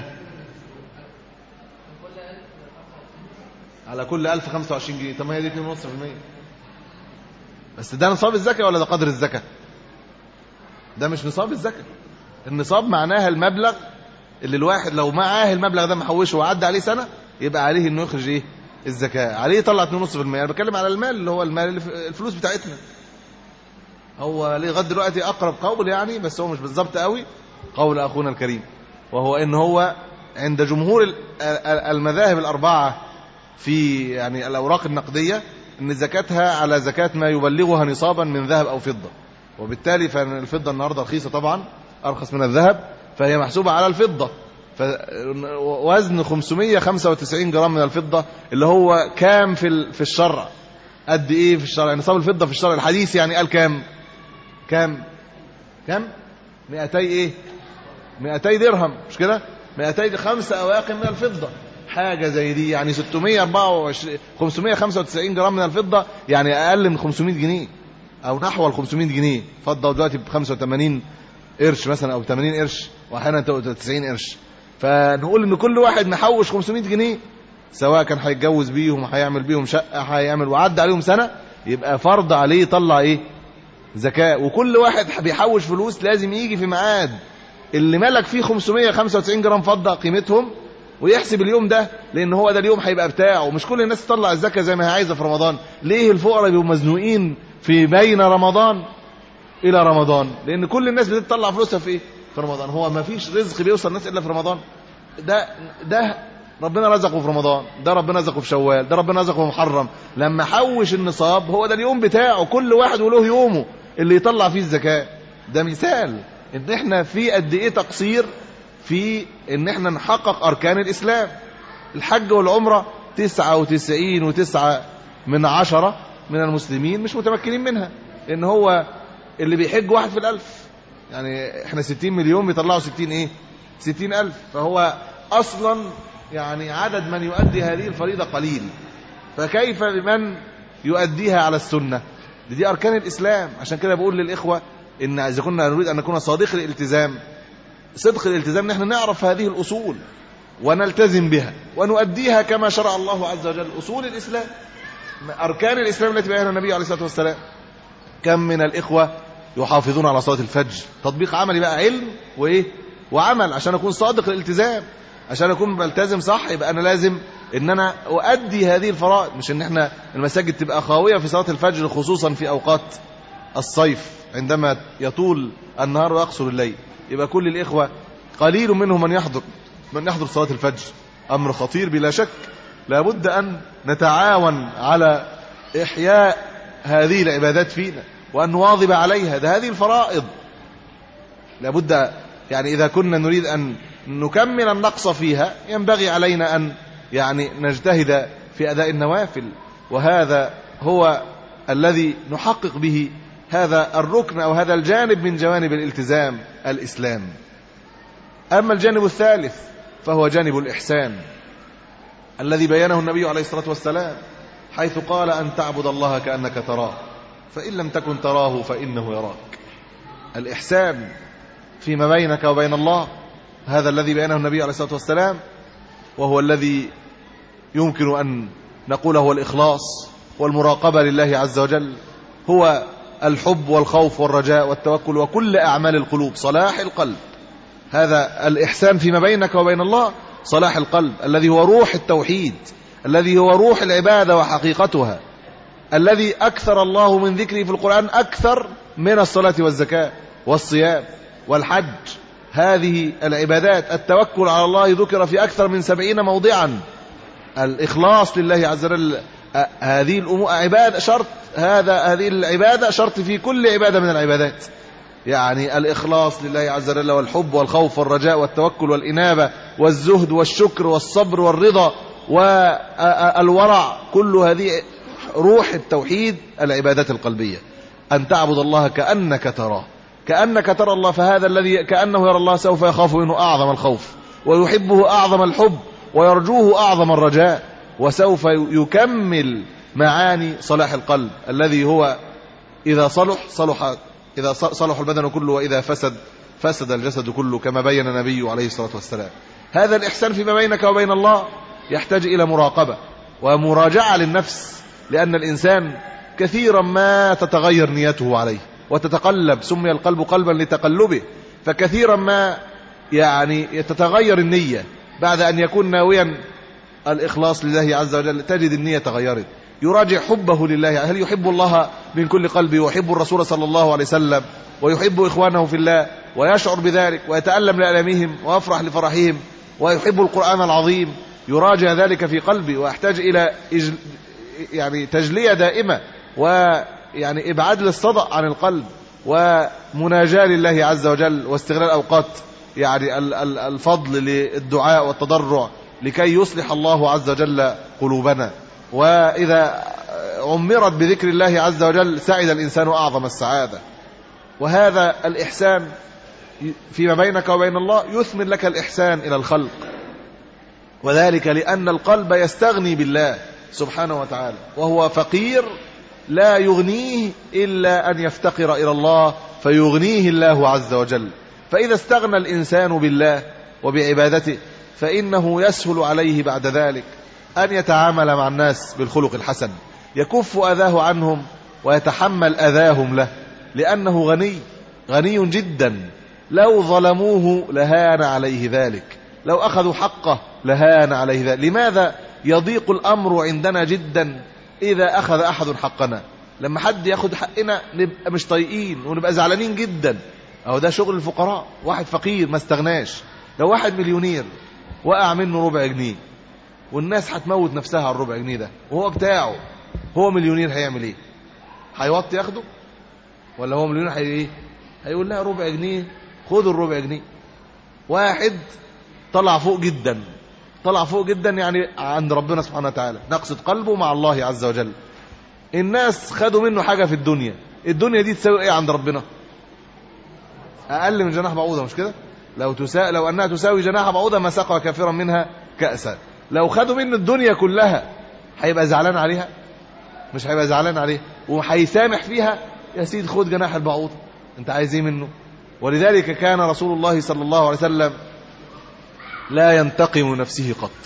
على كل ألف خمسة وعشرين جنيه. طب ما هي دي اتنين ونص في المية. بس ده نصاب الزكاه ولا ده قدر الزكاه؟ ده مش نصاب الزكاه. النصاب معناها المبلغ اللي الواحد لو معاه المبلغ ده محوشه وعدى عليه سنه يبقى عليه انه يخرج ايه؟ الزكاه. عليه يطلع اتنين ونص في المية. انا بتكلم على المال اللي هو المال اللي الفلوس بتاعتنا. هو ليه لغايه دلوقتي اقرب قول يعني، بس هو مش بالظبط قوي، قول اخونا الكريم، وهو ان هو عند جمهور المذاهب الاربعه في يعني الاوراق النقديه ان زكاتها على زكاه ما يبلغها نصابا من ذهب او فضه، وبالتالي فان الفضه النهارده رخيصه طبعا، ارخص من الذهب، فهي محسوبه على الفضه. فوزن خمسمية وخمسة وتسعين جرام من الفضه اللي هو كام في في الشرع؟ قد ايه في الشرع نصاب الفضه في الشرع الحديث؟ يعني قال كام؟ كام؟ كام؟ مئتي ايه؟ مئتي درهم، مش كده؟ مئتي خمسة أواقم من الفضة، حاجة زي دي. يعني ستمية وأربعة وعشرين خمسمية وخمسة وتسعين جرام من الفضة، يعني أقل من خمسمية جنيه أو نحو ال خمسمية جنيه. فضة دلوقتي ب خمسة وثمانين قرش مثلا أو ثمانين قرش، وأحيانا تسعين قرش. فنقول إن كل واحد محوش خمسمية جنيه، سواء كان هيتجوز بيهم، هيعمل بيهم شقة، هيعمل وعدى عليهم سنة، يبقى فرض عليه يطلع إيه؟ زكاة. وكل واحد بيحوش فلوس لازم يجي في ميعاد اللي ملك فيه خمسمية وخمسة وتسعين جرام فضة قيمتهم ويحسب اليوم ده، لان هو ده اليوم هيبقى بتاعه. مش كل الناس تطلع الزكاة زي ما هي عايزة في رمضان. ليه الفقراء بيبقوا مزنوقين في بين رمضان الى رمضان؟ لان كل الناس بتطلع فلوسها في ايه؟ في رمضان. هو ما فيش رزق بيوصل الناس الا في رمضان. ده ده ربنا رزقه في رمضان، ده ربنا رزقه في شوال، ده ربنا رزقه في محرم. لما حوش النصاب هو ده اليوم بتاعه، كل واحد وله يومه اللي يطلع فيه الزكاة. ده مثال ان احنا في قد ايه تقصير في ان احنا نحقق اركان الاسلام. الحج والعمرة تسعة وتسعين وتسعة من عشرة من المسلمين مش متمكنين منها، لان هو اللي بيحج واحد في الالف. يعني احنا ستين مليون بيطلعوا ستين ايه؟ ستين الف. فهو اصلا يعني عدد من يؤدي هذه الفريضة قليل، فكيف بمن يؤديها على السنة؟ دي, دي اركان الاسلام. عشان كده بقول للاخوة إن إذا كنا نريد أن نكون صادق الالتزام، صدق الالتزام نحن نعرف هذه الأصول ونلتزم بها ونؤديها كما شرع الله عز وجل. أصول الإسلام، أركان الإسلام التي بينها النبي عليه الصلاة والسلام. كم من الإخوة يحافظون على صلاة الفجر، تطبيق عملي بقى، علم وإيه وعمل، عشان أكون صادق الالتزام، عشان أكون بلتزم صح يبقى أنا لازم إن أنا أؤدي هذه الفرائض، مش إن إحنا المساجد تبقى خاوية في صلاة الفجر، خصوصا في أوقات الصيف عندما يطول النهار ويقصر الليل. يبقى كل الإخوة قليل منهم من يحضر من يحضر صلاة الفجر، أمر خطير بلا شك. لابد أن نتعاون على إحياء هذه العبادات فينا وأن نواظب عليها، ده هذه الفرائض. لابد يعني إذا كنا نريد أن نكمل النقص فيها ينبغي علينا أن يعني نجتهد في أداء النوافل، وهذا هو الذي نحقق به هذا الركن أو هذا الجانب من جوانب الالتزام الإسلام. أما الجانب الثالث فهو جانب الإحسان الذي بينه النبي عليه الصلاة والسلام، حيث قال أن تعبد الله كأنك تراه فإن لم تكن تراه فإنه يراك. الإحسان فيما بينك وبين الله هذا الذي بينه النبي عليه الصلاة والسلام، وهو الذي يمكن أن نقول هو الإخلاص والمراقبة لله عز وجل، هو الحب والخوف والرجاء والتوكل وكل أعمال القلوب، صلاح القلب. هذا الإحسان فيما بينك وبين الله، صلاح القلب الذي هو روح التوحيد، الذي هو روح العبادة وحقيقتها، الذي أكثر الله من ذكره في القرآن أكثر من الصلاة والزكاة والصيام والحج. هذه العبادات، التوكل على الله ذكر في أكثر من سبعين موضعا، الإخلاص لله عز وجل، هذه الأمور عبادة شرط، هذا هذه العبادة شرط في كل عبادة من العبادات. يعني الإخلاص لله عز وجل والحب والخوف والرجاء والتوكل والإنابة والزهد والشكر والصبر والرضا والورع، كل هذه روح التوحيد، العبادات القلبية. أن تعبد الله كأنك تراه، كأنك ترى الله، فهذا الذي كأنه يرى الله سوف يخاف منه أعظم الخوف ويحبه أعظم الحب ويرجوه أعظم الرجاء، وسوف يكمل معاني صلاح القلب الذي هو إذا صلح صلح إذا صلح البدن كله وإذا فسد فسد الجسد كله، كما بين النبي عليه الصلاة والسلام. هذا الإحسان فيما بينك وبين الله يحتاج إلى مراقبة ومراجعة للنفس، لأن الإنسان كثيرا ما تتغير نيته عليه وتتقلب، سمي القلب قلبا لتقلبه، فكثيرا ما يعني تتغير النية بعد أن يكون ناويا الإخلاص لله عز وجل، تجد النية تغيرت، يراجع حبه لله، هل يحب الله من كل قلبه ويحب الرسول صلى الله عليه وسلم ويحب إخوانه في الله ويشعر بذلك ويتألم لألمهم ويفرح لفرحهم ويحب القرآن العظيم، يراجع ذلك في قلبه ويحتاج إلى إجل يعني تجلية دائمة ويعني إبعاد للصدأ عن القلب ومناجاة لله عز وجل واستغلال أوقات يعني الفضل للدعاء والتضرع لكي يصلح الله عز وجل قلوبنا. وإذا عمرت بذكر الله عز وجل سعد الإنسان أعظم السعادة. وهذا الإحسان فيما بينك وبين الله يثمر لك الإحسان إلى الخلق، وذلك لأن القلب يستغني بالله سبحانه وتعالى، وهو فقير لا يغنيه إلا أن يفتقر إلى الله فيغنيه الله عز وجل. فإذا استغنى الإنسان بالله وبعبادته فإنه يسهل عليه بعد ذلك أن يتعامل مع الناس بالخلق الحسن، يكف أذاه عنهم ويتحمل أذاهم له، لأنه غني غني جدا، لو ظلموه لهان عليه ذلك، لو أخذوا حقه لهان عليه ذلك. لماذا يضيق الأمر عندنا جدا إذا أخذ أحد حقنا؟ لما حد يأخذ حقنا نبقى مش طايقين ونبقى زعلانين جدا. أو ده شغل الفقراء، واحد فقير ما استغناش، لو واحد مليونير وقع منه ربع جنيه والناس هتموت نفسها على الربع جنيه ده وهو بتاعه، هو مليونير هيعمل ايه؟ هيوطي ياخده؟ ولا هو مليونير هي ايه؟ هيقول لها ربع جنيه، خدوا الربع جنيه. واحد طلع فوق جدا، طلع فوق جدا يعني عند ربنا سبحانه وتعالى، نقصد قلبه مع الله عز وجل. الناس خدوا منه حاجة في الدنيا، الدنيا دي تساوي ايه عند ربنا؟ اقل من جناح بعوضة، مش كده؟ لو تسا... لو انها تساوي جناح بعوضة ما سقى كافرا منها كأسا. لو خدوا منه الدنيا كلها هيبقى زعلان عليها؟ مش هيبقى زعلان عليها، وهيسامح فيها. يا سيدي خد جناح البعوضة، انت عايز ايه منه؟ ولذلك كان رسول الله صلى الله عليه وسلم لا ينتقم نفسه قط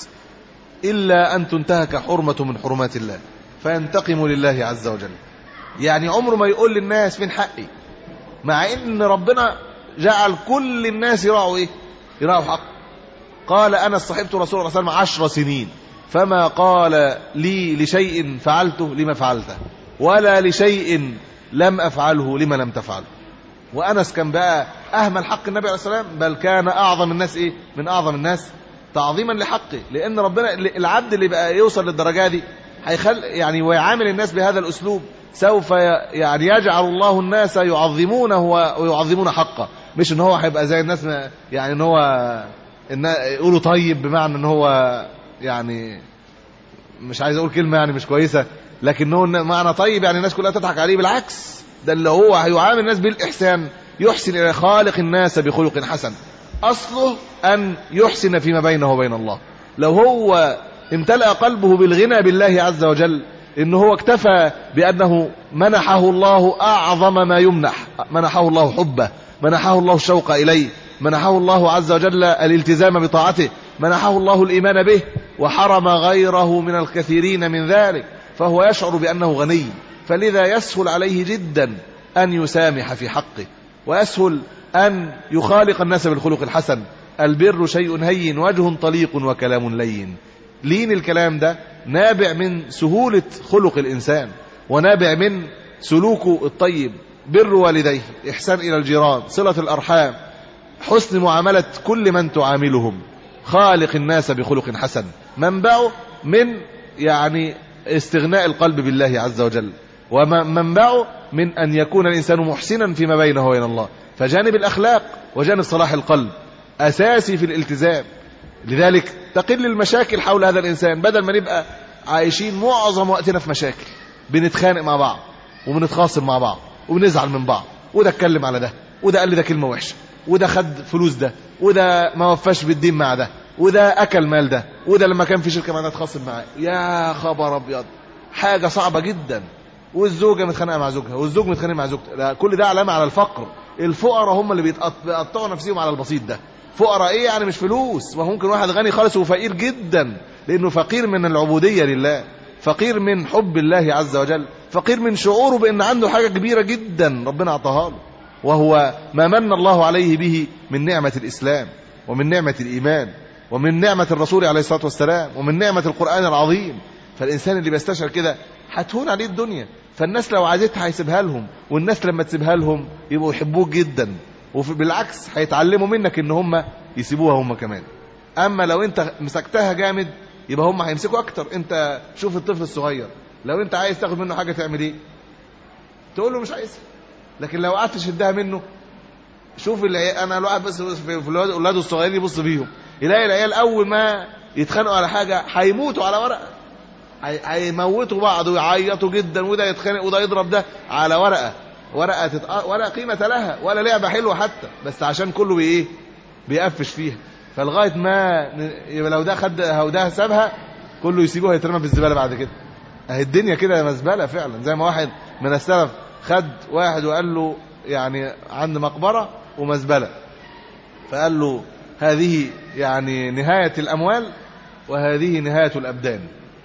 إلا أن تنتهك حرمة من حرمات الله فينتقم لله عز وجل. يعني عمره ما يقول للناس فين حقي، مع ان ربنا جعل كل الناس يراعوا ايه؟ يراعوا حق. قال انا صحبت رسول الله صلى الله عليه وسلم عشر سنين فما قال لي لشيء فعلته لما فعلته ولا لشيء لم افعله لما لم تفعله. وانس كان بقى اهمل حق النبي عليه الصلاه والسلام، بل كان اعظم الناس ايه؟ من اعظم الناس تعظيما لحقه، لان ربنا العبد اللي بقى يوصل للدرجه دي هيخل يعني ويعامل الناس بهذا الاسلوب سوف يعني يجعل الله الناس يعظمونه ويعظمون حقه، مش ان هو هيبقى زي الناس يعني ان هو ان يقولوا طيب بمعنى ان هو يعني مش عايز اقول كلمه يعني مش كويسه، لكن هو معنى طيب يعني الناس كلها تضحك عليه. بالعكس، ده اللي هو هيعامل الناس بالاحسان، يحسن الى خالق الناس بخلق حسن. اصله ان يحسن فيما بينه وبين الله. لو هو امتلأ قلبه بالغنى بالله عز وجل، إنه هو اكتفى بأنه منحه الله أعظم ما يمنح، منحه الله حبه، منحه الله الشوق إليه، منحه الله عز وجل الالتزام بطاعته، منحه الله الإيمان به، وحرم غيره من الكثيرين من ذلك، فهو يشعر بأنه غني، فلذا يسهل عليه جدا أن يسامح في حقه، ويسهل أن يخالق الناس بالخلق الحسن. البر شيء هين وجه طليق وكلام لين. لين الكلام ده نابع من سهولة خلق الإنسان، ونابع من سلوكه الطيب، بر والديه، إحسان إلى الجيران، صلة الأرحام، حسن معاملة كل من تعاملهم، خالق الناس بخلق حسن. منبعه من يعني استغناء القلب بالله عز وجل، ومنبعه من أن يكون الإنسان محسنا فيما بينه وبين الله. فجانب الأخلاق وجانب صلاح القلب أساسي في الالتزام. لذلك تقل المشاكل حول هذا الإنسان، بدل ما نبقى عايشين معظم وقتنا في مشاكل، بنتخانق مع بعض وبنتخاصم مع بعض وبنزعل من بعض، وده اتكلم على ده، وده قال لي ده كلمة وحشة، وده خد فلوس ده، وده ما وفاش بالدين مع ده، وده أكل مال ده، وده لما كان في شركة معنا اتخاصم معاه. يا خبر أبيض، حاجة صعبة جدا. والزوجة متخانقة مع زوجها، والزوج متخانق مع زوجته. كل ده علامة على الفقر. الفقراء هم اللي بيقطعوا نفسهم على البسيط ده. فقراء ايه يعني؟ مش فلوس. وممكن واحد غني خالص وفقير جدا، لانه فقير من العبودية لله، فقير من حب الله عز وجل، فقير من شعوره بان عنده حاجة كبيرة جدا ربنا اعطاها له، وهو ما من الله عليه به من نعمة الاسلام، ومن نعمة الايمان، ومن نعمة الرسول عليه الصلاة والسلام، ومن نعمة القرآن العظيم. فالانسان اللي بيستشعر كده هتهون عليه الدنيا. فالناس لو عايزتها هيسيبها لهم، والناس لما تسيبها لهم يبقوا يحبوك جدا، وبالعكس هيتعلموا منك ان هم يسيبوها هم كمان. اما لو انت مسكتها جامد يبقى هم هيمسكوا اكتر. انت شوف الطفل الصغير، لو انت عايز تاخد منه حاجه تعمل ايه؟ تقول له مش عايزها. لكن لو قعدت تشدها منه، شوف العيال، انا الواحد بس في اولاده الصغيرين يبص بيهم يلاقي العيال اول ما يتخانقوا على حاجه هيموتوا على ورقه، هيموتوا بعض ويعيطوا جدا، وده يتخانق وده يضرب ده على ورقه، ورقه تتق... ورقه قيمه لها ولا لعبه حلوه حتى، بس عشان كله بايه؟ بيقفش فيها. فلغايه ما يبقى لو ده خد او ده سابها كله يسيبوها يترمى في الزباله بعد كده. اهي الدنيا كده مزبله فعلا. زي ما واحد من السلف خد واحد وقال له يعني عند مقبره ومزبله، فقال له هذه يعني نهايه الاموال وهذه نهايه الابدان.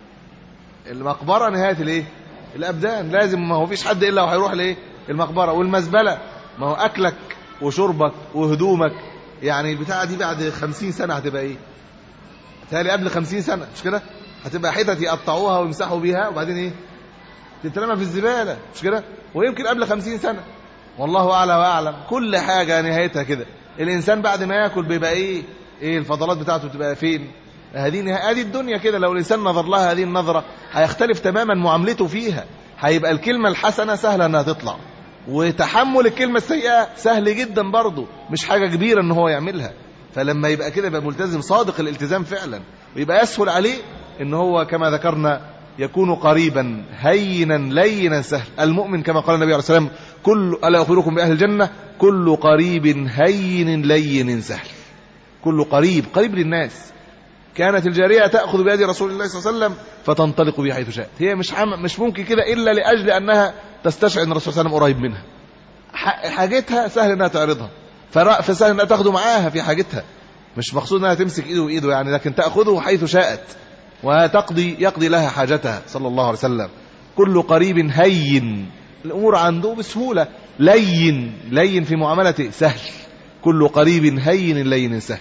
المقبره نهايه الايه؟ الابدان. لازم، ما هو فيش حد الا وهيروح لايه؟ المقبره. والمزبله ما هو اكلك وشربك وهدومك. يعني البتاعه دي بعد خمسين سنه هتبقى ايه؟ تالي قبل خمسين سنه مش كده؟ هتبقى حتت يقطعوها ويمسحوا بيها وبعدين ايه؟ تترمى في الزباله مش كده؟ ويمكن قبل خمسين سنه، والله اعلى واعلم. كل حاجه نهايتها كده. الانسان بعد ما ياكل بيبقى ايه؟ ايه الفضلات بتاعته بتبقى فين؟ هذه هذه الدنيا كده. لو الانسان نظر لها هذه النظره هيختلف تماما معاملته فيها. هيبقى الكلمه الحسنه سهله انها تطلع، وتحمل الكلمه السيئه سهل جدا برضه، مش حاجه كبيره ان هو يعملها. فلما يبقى كده يبقى ملتزم صادق الالتزام فعلا، ويبقى يسهل عليه ان هو كما ذكرنا يكون قريبا هينا لينا سهل. المؤمن كما قال النبي عليه الصلاه والسلام: كل الا اخبركم باهل الجنه كل قريب هين لين سهل. كل قريب قريب للناس. كانت الجاريه تاخذ بيد رسول الله صلى الله عليه وسلم فتنطلق به حيث شاءت. هي مش عم مش ممكن كده الا لاجل انها تستشعر ان الرسول صلى الله عليه وسلم قريب منها. حاجتها سهل انها تعرضها، فسهل انها تاخده معاها في حاجتها، مش مقصود انها تمسك ايده وايده يعني، لكن تاخذه حيث شاءت وتقضي يقضي لها حاجتها صلى الله عليه وسلم. كل قريب هين، الامور عنده بسهوله، لين لين في معاملته سهل، كل قريب هين لين سهل.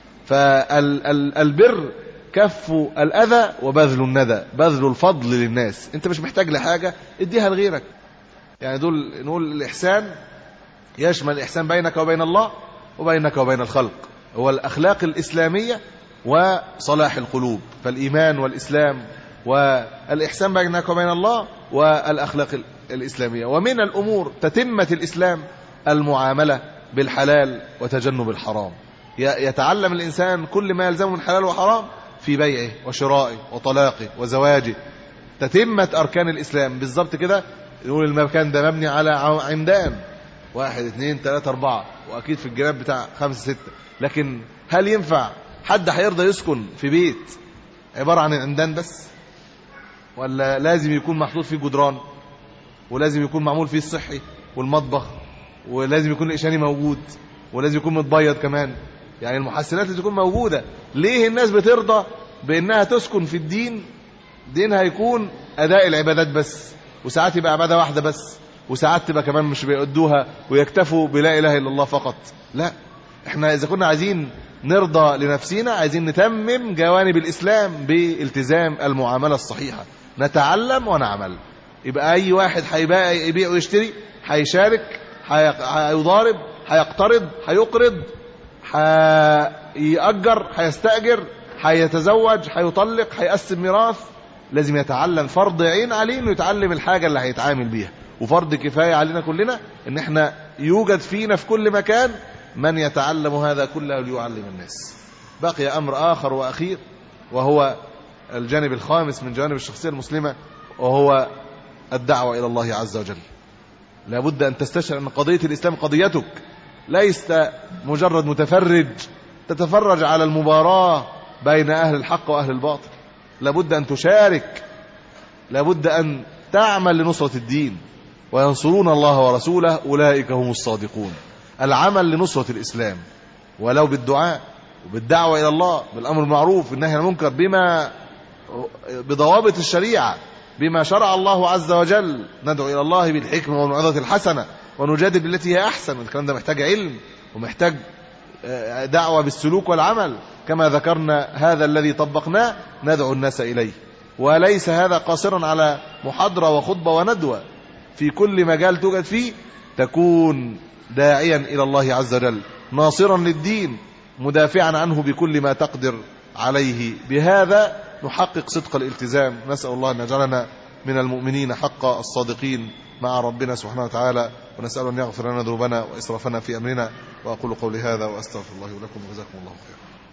فالبر كف الاذى وبذل الندى، بذل الفضل للناس، انت مش محتاج لحاجه اديها لغيرك. يعني دول نقول الاحسان يشمل الاحسان بينك وبين الله وبينك وبين الخلق، هو الاخلاق الاسلاميه وصلاح القلوب، فالايمان والاسلام والاحسان بينك وبين الله والاخلاق الاسلاميه. ومن الامور تتمه الاسلام المعامله بالحلال وتجنب الحرام، يتعلم الانسان كل ما يلزمه من حلال وحرام في بيعه وشرائه وطلاقه وزواجه، تتمه اركان الاسلام بالضبط كده. نقول المكان ده مبني على عمدان، واحد اثنين ثلاثة أربعة، وأكيد في الجناب بتاع خمسة ستة، لكن هل ينفع حد هيرضى يسكن في بيت عبارة عن عمدان بس؟ ولا لازم يكون محطوط فيه جدران، ولازم يكون معمول فيه الصحي والمطبخ، ولازم يكون الإشاني موجود، ولازم يكون متبيض كمان، يعني المحسنات اللي تكون موجودة؟ ليه الناس بترضى بأنها تسكن في الدين؟ دينها يكون أداء العبادات بس، وساعات يبقى عبادة واحدة بس، وساعات تبقى كمان مش بيقدوها ويكتفوا بلا إله إلا الله فقط. لا، احنا إذا كنا عايزين نرضى لنفسنا عايزين نتمم جوانب الإسلام بالتزام المعاملة الصحيحة، نتعلم ونعمل. يبقى أي واحد هيبيع يبيع ويشتري، هيشارك، هيضارب، هيقترض، هيقرض، هيأجر، هيستأجر، هيتزوج، هيطلق، هيقسم ميراث، لازم يتعلم. فرض عين عليه انه يتعلم الحاجة اللي هيتعامل بيها، وفرض كفاية علينا كلنا ان احنا يوجد فينا في كل مكان من يتعلم هذا كله ليعلم الناس. بقي امر اخر واخير، وهو الجانب الخامس من جوانب الشخصية المسلمة، وهو الدعوة الى الله عز وجل. لابد ان تستشعر ان قضية الاسلام قضيتك، ليست مجرد متفرج تتفرج على المباراة بين اهل الحق واهل الباطل. لابد ان تشارك، لابد ان تعمل لنصرة الدين، وينصرون الله ورسوله أولئك هم الصادقون. العمل لنصرة الإسلام ولو بالدعاء وبالدعوة إلى الله، بالأمر المعروف والنهي عن المنكر، بما بضوابط الشريعة، بما شرع الله عز وجل. ندعو إلى الله بالحكمة والموعظة الحسنة ونجادل بالتي هي أحسن. الكلام ده محتاج علم ومحتاج دعوة بالسلوك والعمل، كما ذكرنا هذا الذي طبقناه ندعو الناس إليه. وليس هذا قاصرا على محاضرة وخطبة وندوة، في كل مجال توجد فيه تكون داعيا إلى الله عز وجل، ناصرا للدين، مدافعا عنه بكل ما تقدر عليه. بهذا نحقق صدق الالتزام. نسأل الله أن يجعلنا من المؤمنين حقا الصادقين مع ربنا سبحانه وتعالى، ونسأل أن يغفر لنا ذنوبنا وإسرافنا في أمرنا. وأقول قولي هذا وأستغفر الله لكم، وجزاكم الله خيرا.